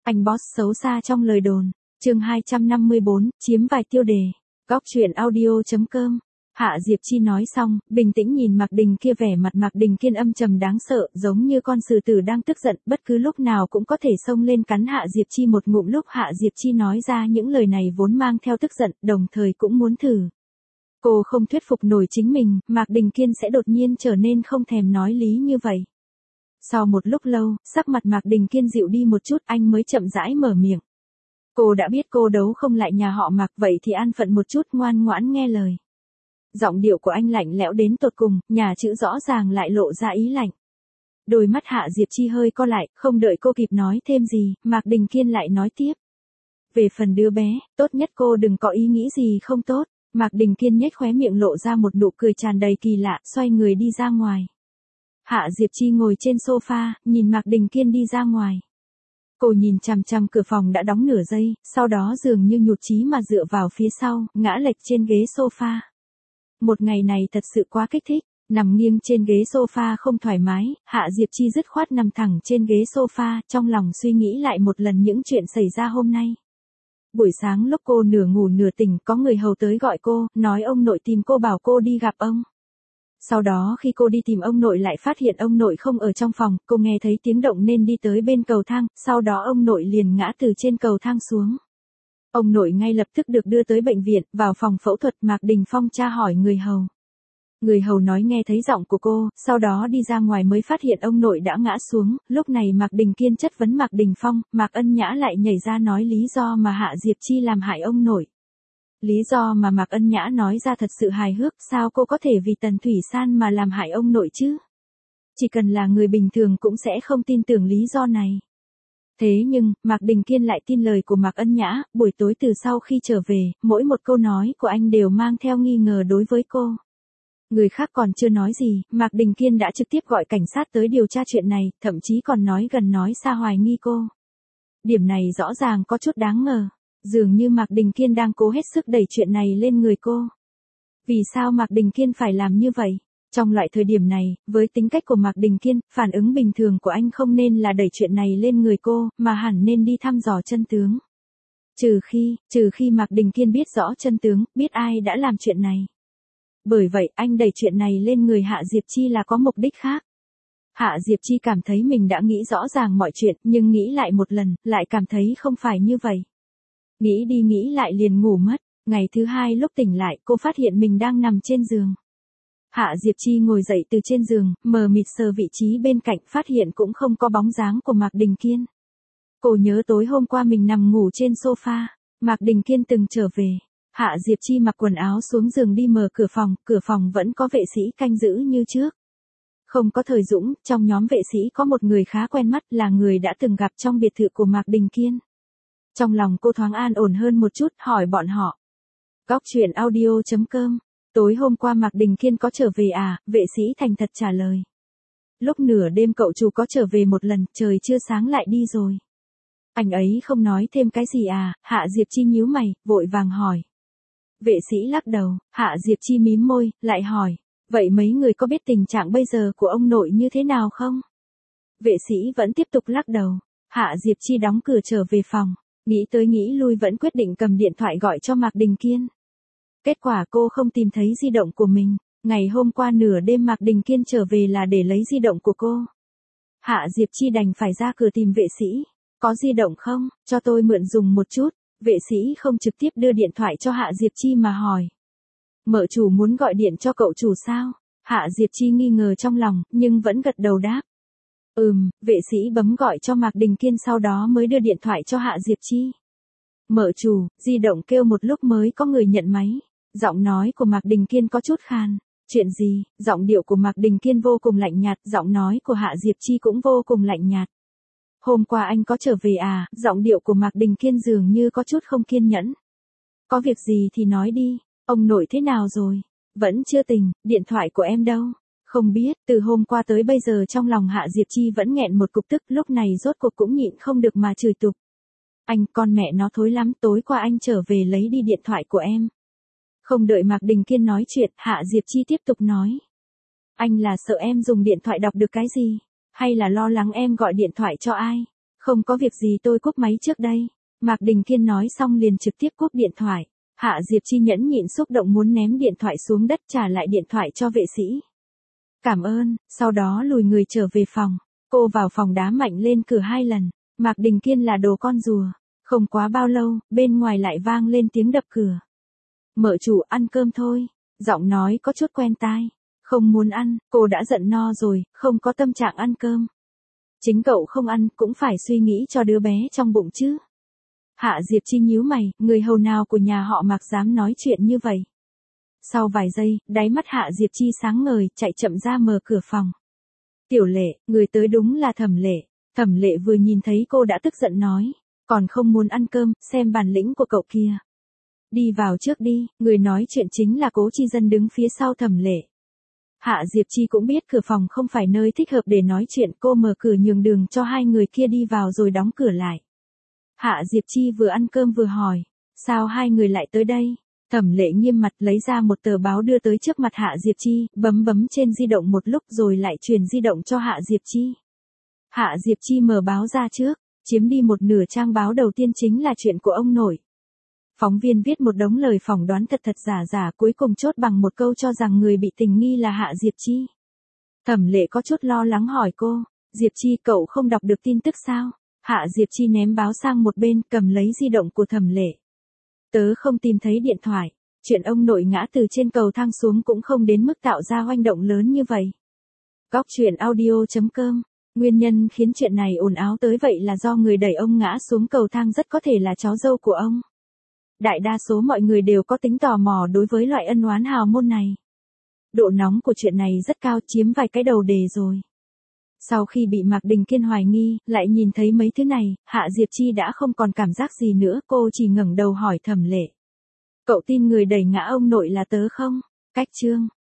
Anh boss xấu xa trong lời đồn. Chương 254, chiếm vài tiêu đề. Góc truyện audio.com. Hạ Diệp Chi nói xong, bình tĩnh nhìn Mạc Đình kia, vẻ mặt Mạc Đình Kiên âm trầm đáng sợ, giống như con sư tử đang tức giận, bất cứ lúc nào cũng có thể xông lên cắn Hạ Diệp Chi một ngụm. Lúc Hạ Diệp Chi nói ra những lời này vốn mang theo tức giận, đồng thời cũng muốn thử. Cô không thuyết phục nổi chính mình, Mạc Đình Kiên sẽ đột nhiên trở nên không thèm nói lý như vậy. Sau một lúc lâu, sắc mặt Mạc Đình Kiên dịu đi một chút, anh mới chậm rãi mở miệng. Cô đã biết cô đấu không lại nhà họ Mạc, vậy thì an phận một chút, ngoan ngoãn nghe lời. Giọng điệu của anh lạnh lẽo đến tột cùng, nhà chữ rõ ràng lại lộ ra ý lạnh. Đôi mắt Hạ Diệp Chi hơi co lại, không đợi cô kịp nói thêm gì, Mạc Đình Kiên lại nói tiếp. Về phần đứa bé, tốt nhất cô đừng có ý nghĩ gì không tốt. Mạc Đình Kiên nhếch khóe miệng lộ ra một nụ cười tràn đầy kỳ lạ, xoay người đi ra ngoài. Hạ Diệp Chi ngồi trên sofa, nhìn Mạc Đình Kiên đi ra ngoài. Cô nhìn chằm chằm cửa phòng đã đóng nửa giây, sau đó dường như nhụt chí mà dựa vào phía sau, ngã lệch trên ghế sofa. Một ngày này thật sự quá kích thích, nằm nghiêng trên ghế sofa không thoải mái, Hạ Diệp Chi dứt khoát nằm thẳng trên ghế sofa, trong lòng suy nghĩ lại một lần những chuyện xảy ra hôm nay. Buổi sáng lúc cô nửa ngủ nửa tỉnh, có người hầu tới gọi cô, nói ông nội tìm cô, bảo cô đi gặp ông. Sau đó khi cô đi tìm ông nội lại phát hiện ông nội không ở trong phòng, cô nghe thấy tiếng động nên đi tới bên cầu thang, sau đó ông nội liền ngã từ trên cầu thang xuống. Ông nội ngay lập tức được đưa tới bệnh viện, vào phòng phẫu thuật. Mạc Đình Phong tra hỏi người hầu. Người hầu nói nghe thấy giọng của cô, sau đó đi ra ngoài mới phát hiện ông nội đã ngã xuống. Lúc này Mạc Đình Kiên chất vấn Mạc Đình Phong, Mạc Ân Nhã lại nhảy ra nói lý do mà Hạ Diệp Chi làm hại ông nội. Lý do mà Mạc Ân Nhã nói ra thật sự hài hước, sao cô có thể vì Tần Thủy San mà làm hại ông nội chứ? Chỉ cần là người bình thường cũng sẽ không tin tưởng lý do này. Thế nhưng, Mạc Đình Kiên lại tin lời của Mạc Ân Nhã, buổi tối từ sau khi trở về, mỗi một câu nói của anh đều mang theo nghi ngờ đối với cô. Người khác còn chưa nói gì, Mạc Đình Kiên đã trực tiếp gọi cảnh sát tới điều tra chuyện này, thậm chí còn nói gần nói xa hoài nghi cô. Điểm này rõ ràng có chút đáng ngờ, dường như Mạc Đình Kiên đang cố hết sức đẩy chuyện này lên người cô. Vì sao Mạc Đình Kiên phải làm như vậy? Trong loại thời điểm này, với tính cách của Mạc Đình Kiên, phản ứng bình thường của anh không nên là đẩy chuyện này lên người cô, mà hẳn nên đi thăm dò chân tướng. Trừ khi Mạc Đình Kiên biết rõ chân tướng, biết ai đã làm chuyện này. Bởi vậy, anh đẩy chuyện này lên người Hạ Diệp Chi là có mục đích khác. Hạ Diệp Chi cảm thấy mình đã nghĩ rõ ràng mọi chuyện, nhưng nghĩ lại một lần, lại cảm thấy không phải như vậy. Nghĩ đi nghĩ lại liền ngủ mất. Ngày thứ hai lúc tỉnh lại, cô phát hiện mình đang nằm trên giường. Hạ Diệp Chi ngồi dậy từ trên giường, mờ mịt sờ vị trí bên cạnh, phát hiện cũng không có bóng dáng của Mạc Đình Kiên. Cô nhớ tối hôm qua mình nằm ngủ trên sofa, Mạc Đình Kiên từng trở về. Hạ Diệp Chi mặc quần áo xuống giường đi mở cửa phòng vẫn có vệ sĩ canh giữ như trước. Không có Thời Dũng, trong nhóm vệ sĩ có một người khá quen mắt, là người đã từng gặp trong biệt thự của Mạc Đình Kiên. Trong lòng cô thoáng an ổn hơn một chút, hỏi bọn họ. Góc truyện audio.com. Tối hôm qua Mạc Đình Kiên có trở về à? Vệ sĩ thành thật trả lời. Lúc nửa đêm cậu chủ có trở về một lần, trời chưa sáng lại đi rồi. Anh ấy không nói thêm cái gì à? Hạ Diệp Chi nhíu mày, vội vàng hỏi. Vệ sĩ lắc đầu. Hạ Diệp Chi mím môi, lại hỏi. Vậy mấy người có biết tình trạng bây giờ của ông nội như thế nào không? Vệ sĩ vẫn tiếp tục lắc đầu. Hạ Diệp Chi đóng cửa trở về phòng. Nghĩ tới nghĩ lui vẫn quyết định cầm điện thoại gọi cho Mạc Đình Kiên. Kết quả cô không tìm thấy di động của mình. Ngày hôm qua nửa đêm Mạc Đình Kiên trở về là để lấy di động của cô. Hạ Diệp Chi đành phải ra cửa tìm vệ sĩ. Có di động không? Cho tôi mượn dùng một chút. Vệ sĩ không trực tiếp đưa điện thoại cho Hạ Diệp Chi mà hỏi. Mợ chủ muốn gọi điện cho cậu chủ sao? Hạ Diệp Chi nghi ngờ trong lòng, nhưng vẫn gật đầu đáp. Vệ sĩ bấm gọi cho Mạc Đình Kiên sau đó mới đưa điện thoại cho Hạ Diệp Chi. Mợ chủ, di động kêu một lúc mới có người nhận máy. Giọng nói của Mạc Đình Kiên có chút khàn. Chuyện gì? Giọng điệu của Mạc Đình Kiên vô cùng lạnh nhạt, giọng nói của Hạ Diệp Chi cũng vô cùng lạnh nhạt. Hôm qua anh có trở về à? Giọng điệu của Mạc Đình Kiên dường như có chút không kiên nhẫn. Có việc gì thì nói đi, ông nội thế nào rồi? Vẫn chưa tỉnh, điện thoại của em đâu? Không biết, từ hôm qua tới bây giờ trong lòng Hạ Diệp Chi vẫn nghẹn một cục tức, lúc này rốt cuộc cũng nhịn không được mà chửi tục. Anh, con mẹ nó thối lắm, tối qua anh trở về lấy đi điện thoại của em. Không đợi Mạc Đình Kiên nói chuyện, Hạ Diệp Chi tiếp tục nói. Anh là sợ em dùng điện thoại đọc được cái gì? Hay là lo lắng em gọi điện thoại cho ai? Không có việc gì tôi cúp máy trước đây. Mạc Đình Kiên nói xong liền trực tiếp cúp điện thoại. Hạ Diệp Chi nhẫn nhịn xúc động muốn ném điện thoại xuống đất trả lại điện thoại cho vệ sĩ. Cảm ơn, sau đó lùi người trở về phòng. Cô vào phòng đá mạnh lên cửa 2 lần. Mạc Đình Kiên là đồ con rùa. Không quá bao lâu, bên ngoài lại vang lên tiếng đập cửa. Mợ chủ ăn cơm thôi. Giọng nói có chút quen tai. Không muốn ăn, cô đã giận no rồi, không có tâm trạng ăn cơm. Chính cậu không ăn cũng phải suy nghĩ cho đứa bé trong bụng chứ. Hạ Diệp Chi nhíu mày, người hầu nào của nhà họ Mạc dám nói chuyện như vậy. Sau vài giây, đáy mắt Hạ Diệp Chi sáng ngời, chạy chậm ra mở cửa phòng. Tiểu Lệ, người tới đúng là Thẩm Lệ. Thẩm Lệ vừa nhìn thấy cô đã tức giận nói, còn không muốn ăn cơm, xem bản lĩnh của cậu kia. Đi vào trước đi, người nói chuyện chính là Cố Chi Dân đứng phía sau Thẩm Lệ. Hạ Diệp Chi cũng biết cửa phòng không phải nơi thích hợp để nói chuyện, cô mở cửa nhường đường cho hai người kia đi vào rồi đóng cửa lại. Hạ Diệp Chi vừa ăn cơm vừa hỏi, sao hai người lại tới đây? Thẩm Lệ nghiêm mặt lấy ra một tờ báo đưa tới trước mặt Hạ Diệp Chi, bấm trên di động một lúc rồi lại truyền di động cho Hạ Diệp Chi. Hạ Diệp Chi mở báo ra trước, chiếm đi một nửa trang báo đầu tiên chính là chuyện của ông nội. Phóng viên viết một đống lời phỏng đoán thật giả cuối cùng chốt bằng một câu cho rằng người bị tình nghi là Hạ Diệp Chi. Thẩm Lệ có chút lo lắng hỏi cô, Diệp Chi cậu không đọc được tin tức sao? Hạ Diệp Chi ném báo sang một bên cầm lấy di động của Thẩm Lệ. Tớ không tìm thấy điện thoại, chuyện ông nội ngã từ trên cầu thang xuống cũng không đến mức tạo ra hoành động lớn như vậy. Góc truyện audio.com. Nguyên nhân khiến chuyện này ồn ào tới vậy là do người đẩy ông ngã xuống cầu thang rất có thể là cháu dâu của ông. Đại đa số mọi người đều có tính tò mò đối với loại ân oán hào môn này. Độ nóng của chuyện này rất cao, chiếm vài cái đầu đề rồi. Sau khi bị Mạc Đình Kiên hoài nghi, lại nhìn thấy mấy thứ này, Hạ Diệp Chi đã không còn cảm giác gì nữa, cô chỉ ngẩng đầu hỏi Thẩm Lệ. Cậu tin người đẩy ngã ông nội là tớ không? Cách chương.